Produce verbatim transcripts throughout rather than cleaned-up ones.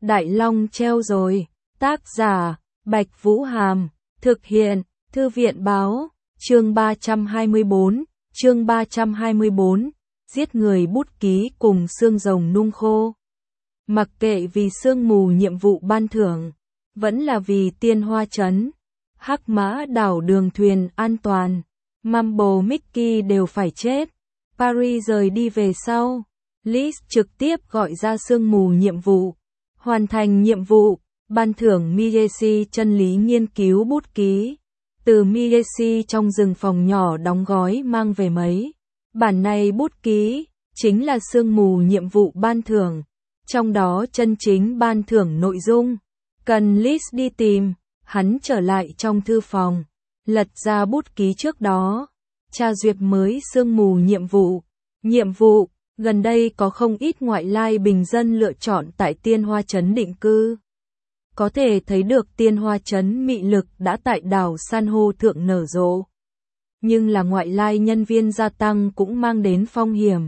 Đại Long treo rồi. Tác giả, Bạch Vũ Hàm. Thực hiện, Thư viện Báo. Chương ba trăm hai mươi bốn. Chương ba trăm hai mươi bốn. Giết người bút ký cùng xương rồng nung khô. Mặc kệ vì sương mù nhiệm vụ ban thưởng, vẫn là vì tiên hoa trấn, Hắc Mã đảo đường thuyền an toàn, Mambo Mickey đều phải chết. Paris rời đi về sau, Liz trực tiếp gọi ra sương mù nhiệm vụ. Hoàn thành nhiệm vụ, ban thưởng Miyeshi chân lý nghiên cứu bút ký. Từ Miyeshi trong rừng phòng nhỏ đóng gói mang về mấy. Bản này bút ký, chính là sương mù nhiệm vụ ban thưởng. Trong đó chân chính ban thưởng nội dung. Cần Liz đi tìm, hắn trở lại trong thư phòng. Lật ra bút ký trước đó. Tra duyệt mới sương mù nhiệm vụ. Nhiệm vụ, gần đây có không ít ngoại lai bình dân lựa chọn tại Tiên Hoa Trấn định cư. Có thể thấy được Tiên Hoa Trấn mị lực đã tại đảo san hô thượng nở rộ. Nhưng là ngoại lai nhân viên gia tăng cũng mang đến phong hiểm.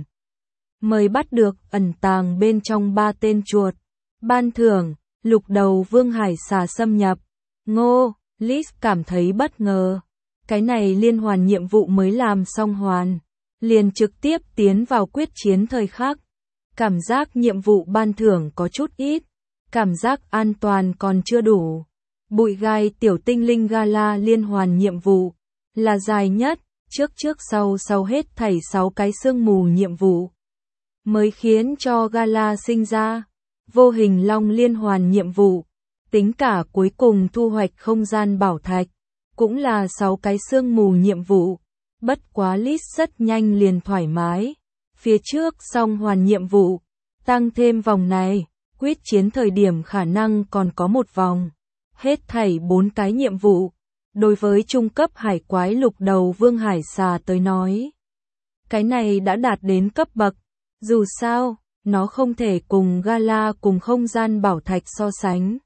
Mời bắt được ẩn tàng bên trong ba tên chuột. Ban thưởng, lục đầu vương hải xà xâm nhập. Ngô, Liz cảm thấy bất ngờ. Cái này liên hoàn nhiệm vụ mới làm xong hoàn. Liền trực tiếp tiến vào quyết chiến thời khắc. Cảm giác nhiệm vụ ban thưởng có chút ít. Cảm giác an toàn còn chưa đủ. Bụi gai tiểu tinh linh gala liên hoàn nhiệm vụ. Là dài nhất, trước trước sau sau hết thảy sáu cái sương mù nhiệm vụ. Mới khiến cho gala sinh ra. Vô hình long liên hoàn nhiệm vụ. Tính cả cuối cùng thu hoạch không gian bảo thạch. Cũng là sáu cái sương mù nhiệm vụ. Bất quá Liz rất nhanh liền thoải mái. Phía trước xong hoàn nhiệm vụ. Tăng thêm vòng này. Quyết chiến thời điểm khả năng còn có một vòng. Hết thảy bốn cái nhiệm vụ. Đối với trung cấp hải quái lục đầu vương hải xà tới nói. Cái này đã đạt đến cấp bậc. Dù sao, nó không thể cùng gala cùng không gian bảo thạch so sánh.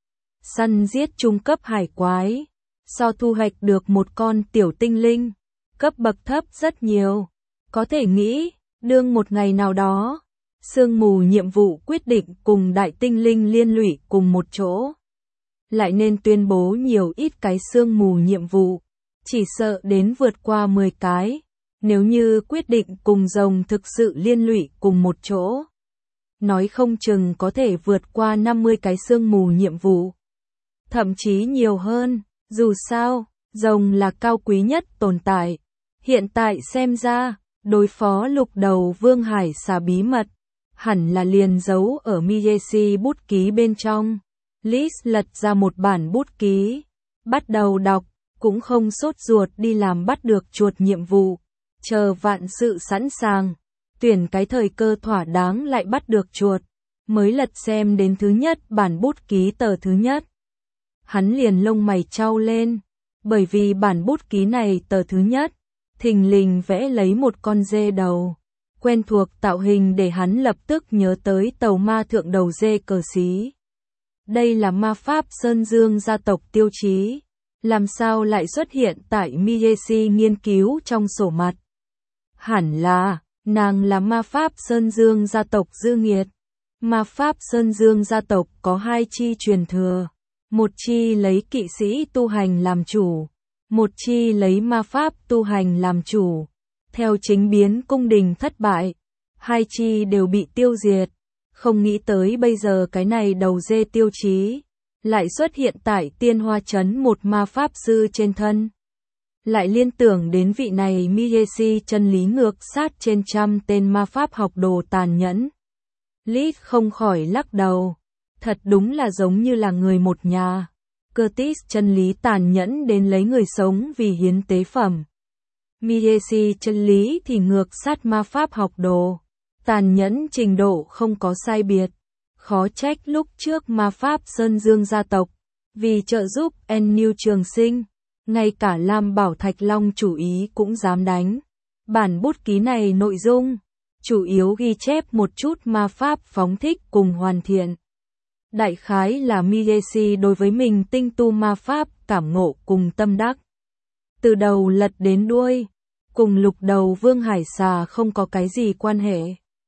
Săn giết trung cấp hải quái. So thu hoạch được một con tiểu tinh linh. Cấp bậc thấp rất nhiều. Có thể nghĩ, đương một ngày nào đó. Sương mù nhiệm vụ quyết định cùng đại tinh linh liên lụy cùng một chỗ. Lại nên tuyên bố nhiều ít cái sương mù nhiệm vụ. Chỉ sợ đến vượt qua mười cái. Nếu như quyết định cùng rồng thực sự liên lụy cùng một chỗ. Nói không chừng có thể vượt qua năm mươi cái sương mù nhiệm vụ. Thậm chí nhiều hơn. Dù sao, rồng là cao quý nhất tồn tại. Hiện tại xem ra, đối phó lục đầu vương hải xà bí mật. Hẳn là liền giấu ở Miyeshi bút ký bên trong. Liz lật ra một bản bút ký. Bắt đầu đọc, cũng không sốt ruột đi làm bắt được chuột nhiệm vụ. Chờ vạn sự sẵn sàng. Tuyển cái thời cơ thỏa đáng lại bắt được chuột. Mới lật xem đến thứ nhất bản bút ký tờ thứ nhất. Hắn liền lông mày chau lên. Bởi vì bản bút ký này tờ thứ nhất. Thình lình vẽ lấy một con dê đầu. Quen thuộc tạo hình để hắn lập tức nhớ tới tàu ma thượng đầu dê cờ xí. Đây là ma pháp Sơn Dương gia tộc tiêu chí. Làm sao lại xuất hiện tại Miyeshi nghiên cứu trong sổ mặt? Hẳn là, nàng là ma pháp Sơn Dương gia tộc Dư Nghiệt. Ma pháp Sơn Dương gia tộc có hai chi truyền thừa. Một chi lấy kỵ sĩ tu hành làm chủ. Một chi lấy ma pháp tu hành làm chủ. Theo chính biến cung đình thất bại, hai chi đều bị tiêu diệt. Không nghĩ tới bây giờ cái này đầu dê tiêu chí lại xuất hiện tại Tiên Hoa Trấn một ma pháp sư trên thân. Lại liên tưởng đến vị này Miyeshi chân lý ngược sát trên trăm tên ma pháp học đồ tàn nhẫn. Liz không khỏi lắc đầu. Thật đúng là giống như là người một nhà. Curtis chân lý tàn nhẫn đến lấy người sống vì hiến tế phẩm. Miyeshi chân lý thì ngược sát ma pháp học đồ. Tàn nhẫn trình độ không có sai biệt. Khó trách lúc trước ma pháp Sơn Dương gia tộc. Vì trợ giúp Ennew trường sinh. Ngay cả Lam Bảo Thạch Long chủ ý cũng dám đánh. Bản bút ký này nội dung. Chủ yếu ghi chép một chút ma pháp phóng thích cùng hoàn thiện. Đại khái là Miyeshi đối với mình tinh tu ma pháp cảm ngộ cùng tâm đắc. Từ đầu lật đến đuôi. Cùng lục đầu vương hải xà không có cái gì quan hệ.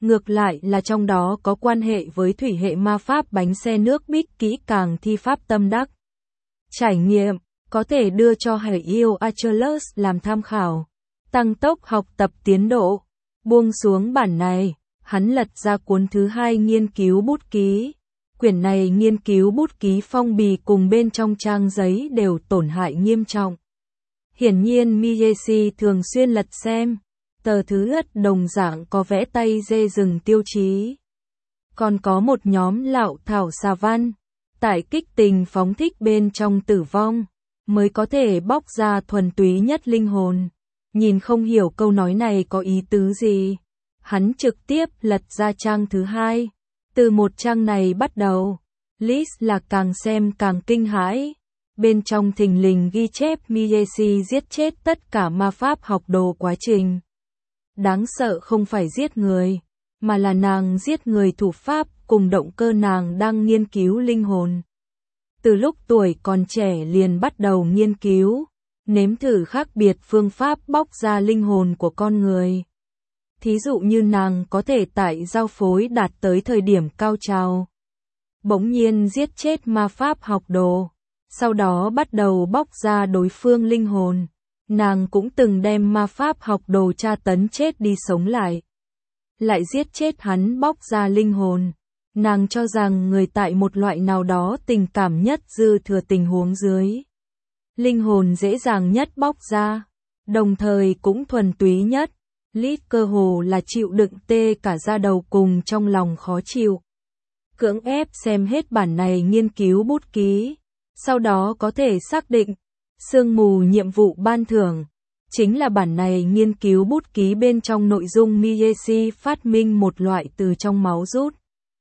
Ngược lại là trong đó có quan hệ với thủy hệ ma pháp bánh xe nước Bích kỹ càng thi pháp tâm đắc. Trải nghiệm, có thể đưa cho hải yêu Achilles làm tham khảo. Tăng tốc học tập tiến độ. Buông xuống bản này, hắn lật ra cuốn thứ hai nghiên cứu bút ký. Quyển này nghiên cứu bút ký phong bì cùng bên trong trang giấy đều tổn hại nghiêm trọng. Hiển nhiên Miyeshi thường xuyên lật xem. Tờ thứ ất đồng dạng có vẽ tay dê rừng tiêu chí. Còn có một nhóm lạo thảo xà văn. Tại kích tình phóng thích bên trong tử vong, mới có thể bóc ra thuần túy nhất linh hồn. Nhìn không hiểu câu nói này có ý tứ gì. Hắn trực tiếp lật ra trang thứ hai. Từ một trang này bắt đầu, Liz là càng xem càng kinh hãi. Bên trong thình lình ghi chép Miyeshi giết chết tất cả ma pháp học đồ quá trình. Đáng sợ không phải giết người, mà là nàng giết người thủ pháp cùng động cơ nàng đang nghiên cứu linh hồn. Từ lúc tuổi còn trẻ liền bắt đầu nghiên cứu, nếm thử khác biệt phương pháp bóc ra linh hồn của con người. Thí dụ như nàng có thể tại giao phối đạt tới thời điểm cao trào, bỗng nhiên giết chết ma pháp học đồ, sau đó bắt đầu bóc ra đối phương linh hồn. Nàng cũng từng đem ma pháp học đồ tra tấn chết đi sống lại, lại giết chết hắn bóc ra linh hồn. Nàng cho rằng người tại một loại nào đó tình cảm nhất dư thừa tình huống dưới, linh hồn dễ dàng nhất bóc ra, đồng thời cũng thuần túy nhất. Lít cơ hồ là chịu đựng tê cả da đầu cùng trong lòng khó chịu. Cưỡng ép xem hết bản này nghiên cứu bút ký, sau đó có thể xác định, sương mù nhiệm vụ ban thưởng, chính là bản này nghiên cứu bút ký bên trong nội dung Miyeshi phát minh một loại từ trong máu rút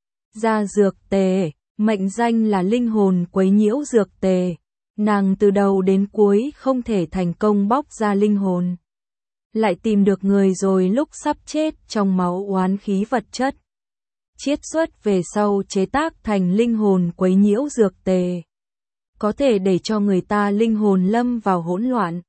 ra dược tề, mệnh danh là linh hồn quấy nhiễu dược tề. Nàng từ đầu đến cuối không thể thành công bóc ra linh hồn, lại tìm được người rồi lúc sắp chết trong máu oán khí vật chất, chiết xuất về sau chế tác thành linh hồn quấy nhiễu dược tề, có thể để cho người ta linh hồn lâm vào hỗn loạn.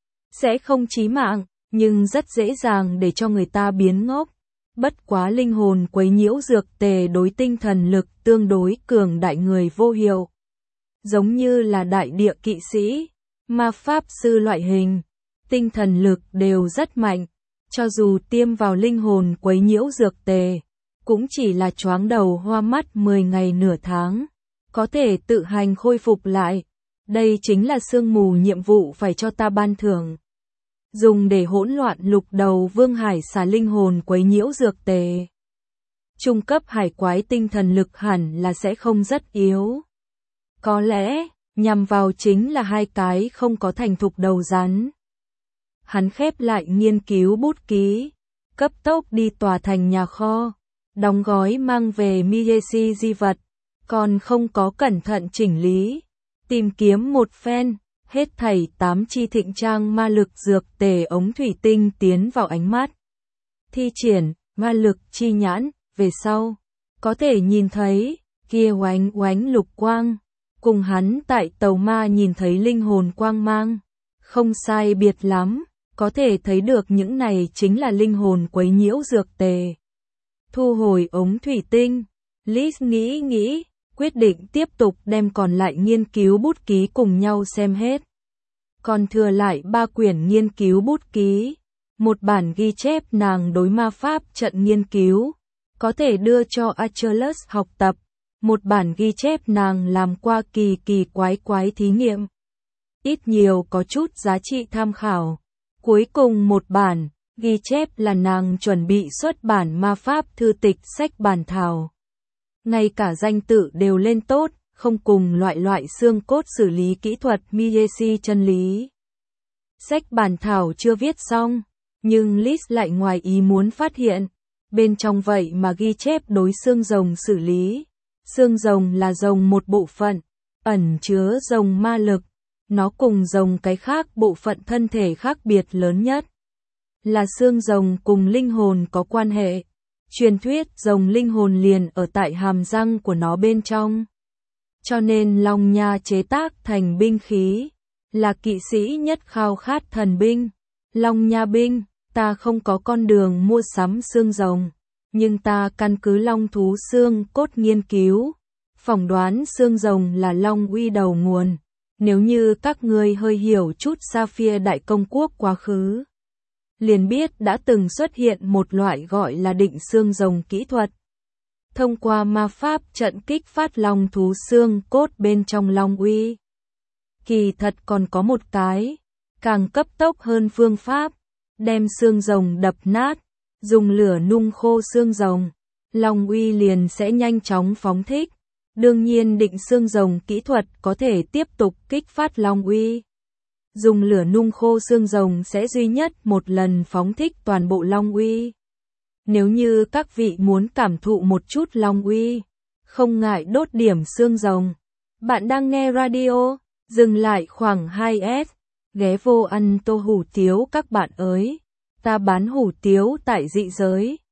Sẽ không chí mạng, nhưng rất dễ dàng để cho người ta biến ngốc. Bất quá linh hồn quấy nhiễu dược tề đối tinh thần lực tương đối cường đại người vô hiệu. Giống như là đại địa kỵ sĩ, ma pháp sư loại hình, tinh thần lực đều rất mạnh. Cho dù tiêm vào linh hồn quấy nhiễu dược tề, cũng chỉ là choáng đầu hoa mắt mười ngày nửa tháng, có thể tự hành khôi phục lại. Đây chính là sương mù nhiệm vụ phải cho ta ban thưởng. Dùng để hỗn loạn lục đầu vương hải xà linh hồn quấy nhiễu dược tề. Trung cấp hải quái tinh thần lực hẳn là sẽ không rất yếu. Có lẽ, nhằm vào chính là hai cái không có thành thục đầu rắn. Hắn khép lại nghiên cứu bút ký, cấp tốc đi tòa thành nhà kho, đóng gói mang về Miyeshi di vật, còn không có cẩn thận chỉnh lý, tìm kiếm một phen, hết thảy tám chi thịnh trang ma lực dược tề ống thủy tinh tiến vào ánh mắt. Thi triển, ma lực chi nhãn, về sau, có thể nhìn thấy, kia oánh oánh lục quang, cùng hắn tại tàu ma nhìn thấy linh hồn quang mang, không sai biệt lắm, có thể thấy được những này chính là linh hồn quấy nhiễu dược tề. Thu hồi ống thủy tinh, Liz nghĩ nghĩ, quyết định tiếp tục đem còn lại nghiên cứu bút ký cùng nhau xem hết. Còn thừa lại ba quyển nghiên cứu bút ký, một bản ghi chép nàng đối ma pháp trận nghiên cứu, có thể đưa cho Achilles học tập, một bản ghi chép nàng làm qua kỳ kỳ quái quái thí nghiệm, ít nhiều có chút giá trị tham khảo. Cuối cùng một bản, ghi chép là nàng chuẩn bị xuất bản ma pháp thư tịch sách bản thảo. Ngay cả danh tự đều lên tốt, không cùng loại loại xương cốt xử lý kỹ thuật Miyeshi chân lý. Sách bản thảo chưa viết xong, nhưng Liz lại ngoài ý muốn phát hiện, bên trong vậy mà ghi chép đối xương rồng xử lý. Xương rồng là rồng một bộ phận, ẩn chứa rồng ma lực, nó cùng rồng cái khác bộ phận thân thể khác biệt lớn nhất. Là xương rồng cùng linh hồn có quan hệ. Truyền thuyết rồng linh hồn liền ở tại hàm răng của nó bên trong. Cho nên Long Nha chế tác thành binh khí, là kỵ sĩ nhất khao khát thần binh. Long Nha binh, ta không có con đường mua sắm xương rồng, nhưng ta căn cứ long thú xương cốt nghiên cứu, phỏng đoán xương rồng là long uy đầu nguồn. Nếu như các ngươi hơi hiểu chút Sapphire Đại Công Quốc quá khứ, liền biết đã từng xuất hiện một loại gọi là định xương rồng kỹ thuật. Thông qua ma pháp trận kích phát long thú xương cốt bên trong long uy. Kỳ thật còn có một cái, càng cấp tốc hơn phương pháp, đem xương rồng đập nát, dùng lửa nung khô xương rồng, long uy liền sẽ nhanh chóng phóng thích. Đương nhiên định xương rồng kỹ thuật có thể tiếp tục kích phát long uy. Dùng lửa nung khô xương rồng sẽ duy nhất một lần phóng thích toàn bộ long uy. Nếu như các vị muốn cảm thụ một chút long uy, không ngại đốt điểm xương rồng. Bạn đang nghe radio, dừng lại khoảng hai S, ghé vô ăn tô hủ tiếu các bạn ơi. Ta bán hủ tiếu tại dị giới.